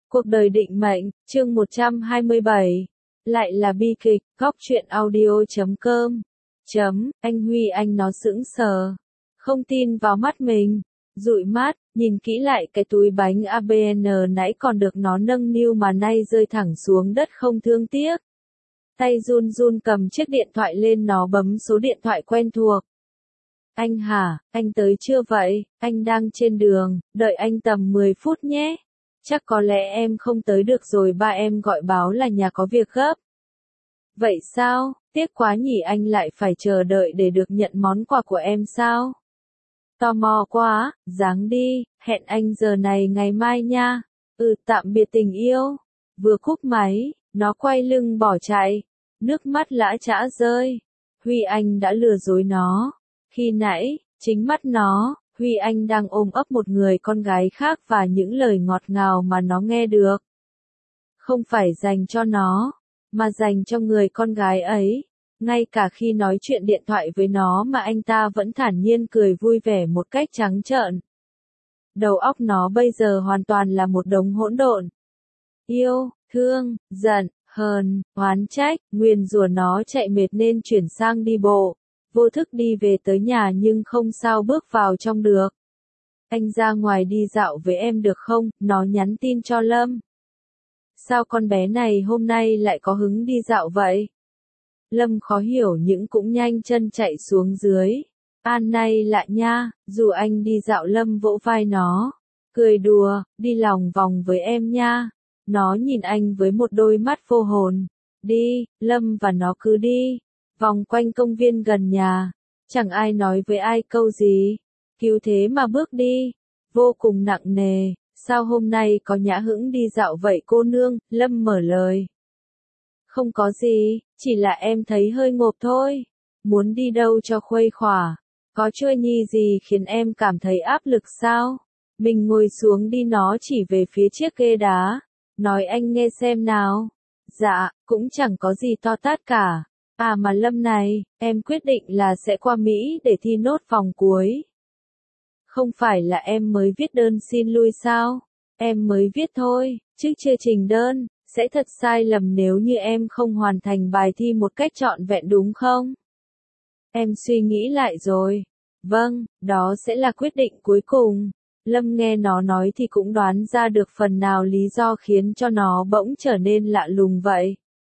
Cuộc đời định mệnh, chương 127. Lại là bi kịch, góc truyện audio.com. Anh Huy anh nó sững sờ. Không tin vào mắt mình. Dụi mắt, nhìn kỹ lại cái túi bánh ABN nãy còn được nó nâng niu mà nay rơi thẳng xuống đất không thương tiếc. Tay run run cầm chiếc điện thoại lên nó bấm số điện thoại quen thuộc. Anh hả, anh tới chưa vậy? Anh đang trên đường, đợi anh tầm 10 phút nhé. Chắc có lẽ em không tới được rồi, ba em gọi báo là nhà có việc gấp. Vậy sao, tiếc quá nhỉ, anh lại phải chờ đợi để được nhận món quà của em sao? Tò mò quá, ráng đi, hẹn anh giờ này ngày mai nha. Tạm biệt tình yêu. Vừa cúp máy, nó quay lưng bỏ chạy. Nước mắt lã chã rơi. Huy Anh đã lừa dối nó. Khi nãy, chính mắt nó, Huy Anh đang ôm ấp một người con gái khác và những lời ngọt ngào mà nó nghe được. Không phải dành cho nó, mà dành cho người con gái ấy. Ngay cả khi nói chuyện điện thoại với nó mà anh ta vẫn thản nhiên cười vui vẻ một cách trắng trợn. Đầu óc nó bây giờ hoàn toàn là một đống hỗn độn. Yêu, thương, giận, hờn, oán trách, nguyền rủa nó chạy mệt nên chuyển sang đi bộ. Vô thức đi về tới nhà nhưng không sao bước vào trong được. Anh ra ngoài đi dạo với em được không? Nó nhắn tin cho Lâm. Sao con bé này hôm nay lại có hứng đi dạo vậy? Lâm khó hiểu nhưng cũng nhanh chân chạy xuống dưới. An này lạ nha, dù anh đi dạo. Lâm vỗ vai nó. Cười đùa, đi lòng vòng với em nha. Nó nhìn anh với một đôi mắt vô hồn. Đi, Lâm và nó cứ đi. Vòng quanh công viên gần nhà. Chẳng ai nói với ai câu gì. Cứu thế mà bước đi. Vô cùng nặng nề. Sao hôm nay có nhã hứng đi dạo vậy cô nương? Lâm mở lời. Không có gì, chỉ là em thấy hơi ngộp thôi. Muốn đi đâu cho khuây khỏa. Có chơi nhi gì khiến em cảm thấy áp lực sao? Mình ngồi xuống đi, nó chỉ về phía chiếc ghế đá. Nói anh nghe xem nào. Dạ, cũng chẳng có gì to tát cả. À mà Lâm này, em quyết định là sẽ qua Mỹ để thi nốt vòng cuối. Không phải là em mới viết đơn xin lui sao? Em mới viết thôi, chứ chưa trình đơn. Sẽ thật sai lầm nếu như em không hoàn thành bài thi một cách trọn vẹn đúng không? Em suy nghĩ lại rồi. Vâng, đó sẽ là quyết định cuối cùng. Lâm nghe nó nói thì cũng đoán ra được phần nào lý do khiến cho nó bỗng trở nên lạ lùng vậy.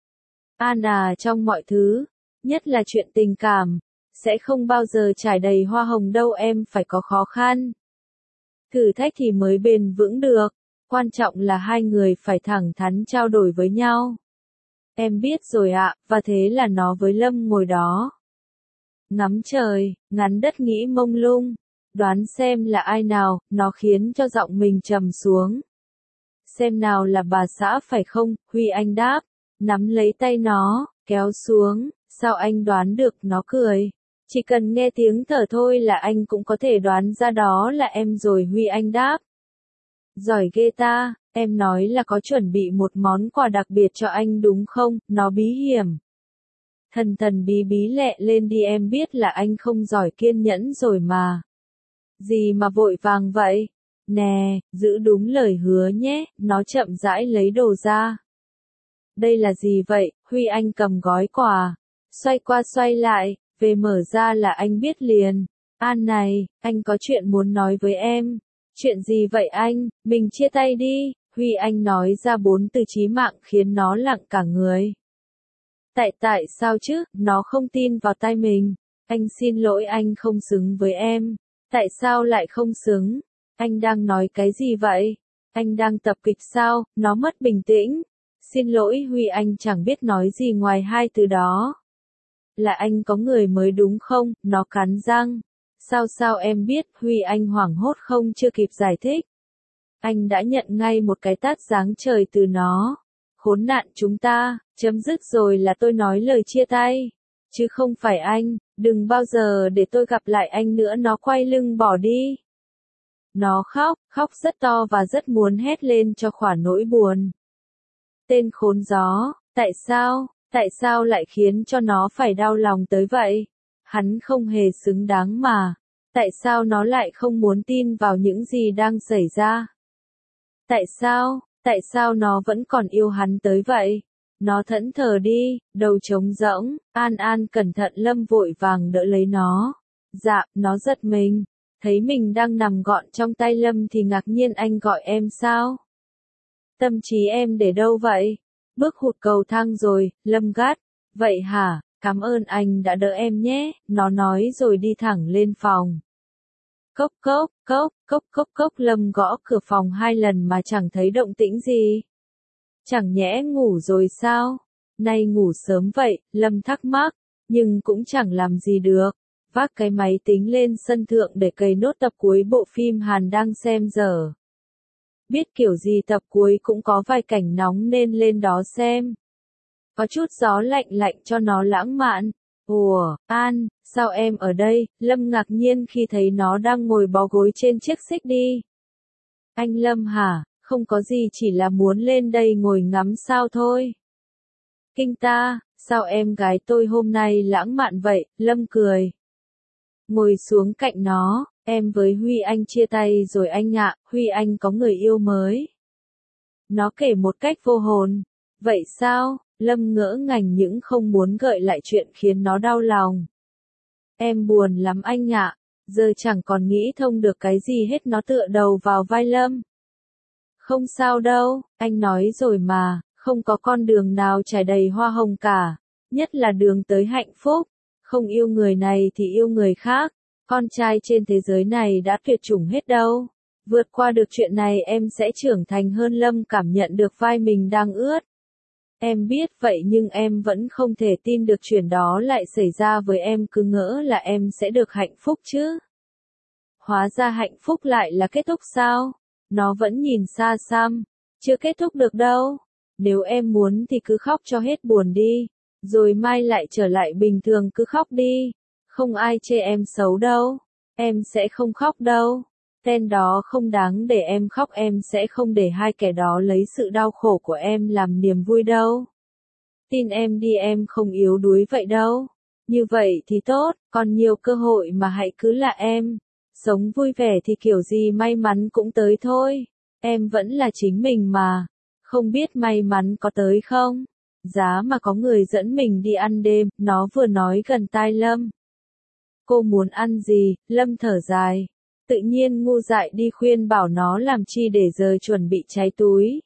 An à, trong mọi thứ, nhất là chuyện tình cảm, sẽ không bao giờ trải đầy hoa hồng đâu, em phải có khó khăn. Thử thách thì mới bền vững được, quan trọng là hai người phải thẳng thắn trao đổi với nhau. Em biết rồi ạ, và thế là nó với Lâm ngồi đó. Ngắm trời, ngắm đất nghĩ mông lung, đoán xem là ai nào, nó khiến cho giọng mình trầm xuống. Xem nào là bà xã phải không? Huy Anh đáp. Nắm lấy tay nó, kéo xuống, sao anh đoán được? Nó cười. Chỉ cần nghe tiếng thở thôi là anh cũng có thể đoán ra đó là em rồi. Huy Anh đáp. Giỏi ghê ta, em nói là có chuẩn bị một món quà đặc biệt cho anh đúng không? Nó bí hiểm. Thần bí bí lẹ lên đi, em biết là anh không giỏi kiên nhẫn rồi mà. Gì mà vội vàng vậy? Nè, giữ đúng lời hứa nhé, nó chậm rãi lấy đồ ra. Đây là gì vậy? Huy Anh cầm gói quà, xoay qua xoay lại, về mở ra là anh biết liền. An này, anh có chuyện muốn nói với em. Chuyện gì vậy anh? Mình chia tay đi. Huy Anh nói ra 4 từ chí mạng khiến nó lặng cả người. Tại sao chứ? Nó không tin vào tai mình. Anh xin lỗi, anh không xứng với em. Tại sao lại không xứng? Anh đang nói cái gì vậy? Anh đang tập kịch sao? Nó mất bình tĩnh. Xin lỗi Huy, anh chẳng biết nói gì ngoài hai từ đó. Là anh có người mới đúng không? Nó cắn răng. Sao em biết? Huy Anh hoảng hốt không chưa kịp giải thích. Anh đã nhận ngay một cái tát giáng trời từ nó. Khốn nạn, chúng ta, chấm dứt rồi là tôi nói lời chia tay. Chứ không phải anh, đừng bao giờ để tôi gặp lại anh nữa. Nó quay lưng bỏ đi. Nó khóc rất to và rất muốn hét lên cho khỏa nỗi buồn. Tên khốn gió, tại sao lại khiến cho nó phải đau lòng tới vậy? Hắn không hề xứng đáng mà. Tại sao nó lại không muốn tin vào những gì đang xảy ra? Tại sao nó vẫn còn yêu hắn tới vậy? Nó thẫn thờ đi, đầu trống rỗng, An An cẩn thận Lâm vội vàng đỡ lấy nó. Dạ, nó giật mình, thấy mình đang nằm gọn trong tay Lâm thì ngạc nhiên anh gọi em sao? Tâm trí em để đâu vậy? Bước hụt cầu thang rồi, Lâm gắt. Vậy hả, cảm ơn anh đã đỡ em nhé, nó nói rồi đi thẳng lên phòng. Cốc cốc, cốc, cốc cốc cốc Lâm gõ cửa phòng 2 lần mà chẳng thấy động tĩnh gì. Chẳng nhẽ ngủ rồi sao? Nay ngủ sớm vậy, Lâm thắc mắc, nhưng cũng chẳng làm gì được. Vác cái máy tính lên sân thượng để cày nốt tập cuối bộ phim Hàn đang xem giờ. Biết kiểu gì tập cuối cũng có vài cảnh nóng nên lên đó xem. Có chút gió lạnh lạnh cho nó lãng mạn. Ủa, An, sao em ở đây? Lâm ngạc nhiên khi thấy nó đang ngồi bó gối trên chiếc xích đi. Anh Lâm hả? Không có gì, chỉ là muốn lên đây ngồi ngắm sao thôi. Kinh ta, sao em gái tôi hôm nay lãng mạn vậy? Lâm cười. Ngồi xuống cạnh nó, em với Huy Anh chia tay rồi anh ạ, Huy Anh có người yêu mới. Nó kể một cách vô hồn. Vậy sao? Lâm ngỡ ngàng những không muốn gợi lại chuyện khiến nó đau lòng. Em buồn lắm anh ạ, giờ chẳng còn nghĩ thông được cái gì hết. Nó tựa đầu vào vai Lâm. Không sao đâu, anh nói rồi mà, không có con đường nào trải đầy hoa hồng cả, nhất là đường tới hạnh phúc. Không yêu người này thì yêu người khác, con trai trên thế giới này đã tuyệt chủng hết đâu. Vượt qua được chuyện này em sẽ trưởng thành hơn. Lâm cảm nhận được vai mình đang ướt. Em biết vậy nhưng em vẫn không thể tin được chuyện đó lại xảy ra với em, cứ ngỡ là em sẽ được hạnh phúc chứ. Hóa ra hạnh phúc lại là kết thúc sao? Nó vẫn nhìn xa xăm. Chưa kết thúc được đâu. Nếu em muốn thì cứ khóc cho hết buồn đi. Rồi mai lại trở lại bình thường, cứ khóc đi. Không ai chê em xấu đâu. Em sẽ không khóc đâu. Tên đó không đáng để em khóc, em sẽ không để hai kẻ đó lấy sự đau khổ của em làm niềm vui đâu. Tin em đi, em không yếu đuối vậy đâu. Như vậy thì tốt, còn nhiều cơ hội mà, hãy cứ là em. Sống vui vẻ thì kiểu gì may mắn cũng tới thôi. Em vẫn là chính mình mà. Không biết may mắn có tới không? Giá mà có người dẫn mình đi ăn đêm, nó vừa nói gần tai Lâm. Cô muốn ăn gì? Lâm thở dài. Tự nhiên ngu dại đi khuyên bảo nó làm chi để giờ chuẩn bị cháy túi.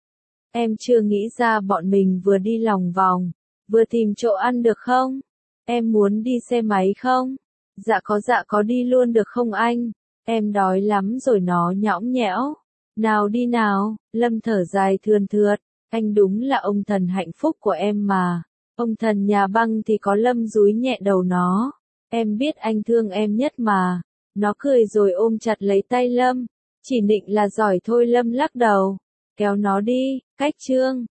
Em chưa nghĩ ra bọn mình vừa đi lòng vòng, vừa tìm chỗ ăn được không? Em muốn đi xe máy không? Dạ có đi luôn được không anh? Em đói lắm rồi, nó nhõng nhẽo. Nào đi nào, Lâm thở dài thườn thượt. Anh đúng là ông thần hạnh phúc của em mà. Ông thần nhà băng thì có. Lâm dúi nhẹ đầu nó. Em biết anh thương em nhất mà. Nó cười rồi ôm chặt lấy tay Lâm. Chỉ định là giỏi thôi. Lâm lắc đầu. Kéo nó đi, cách chương.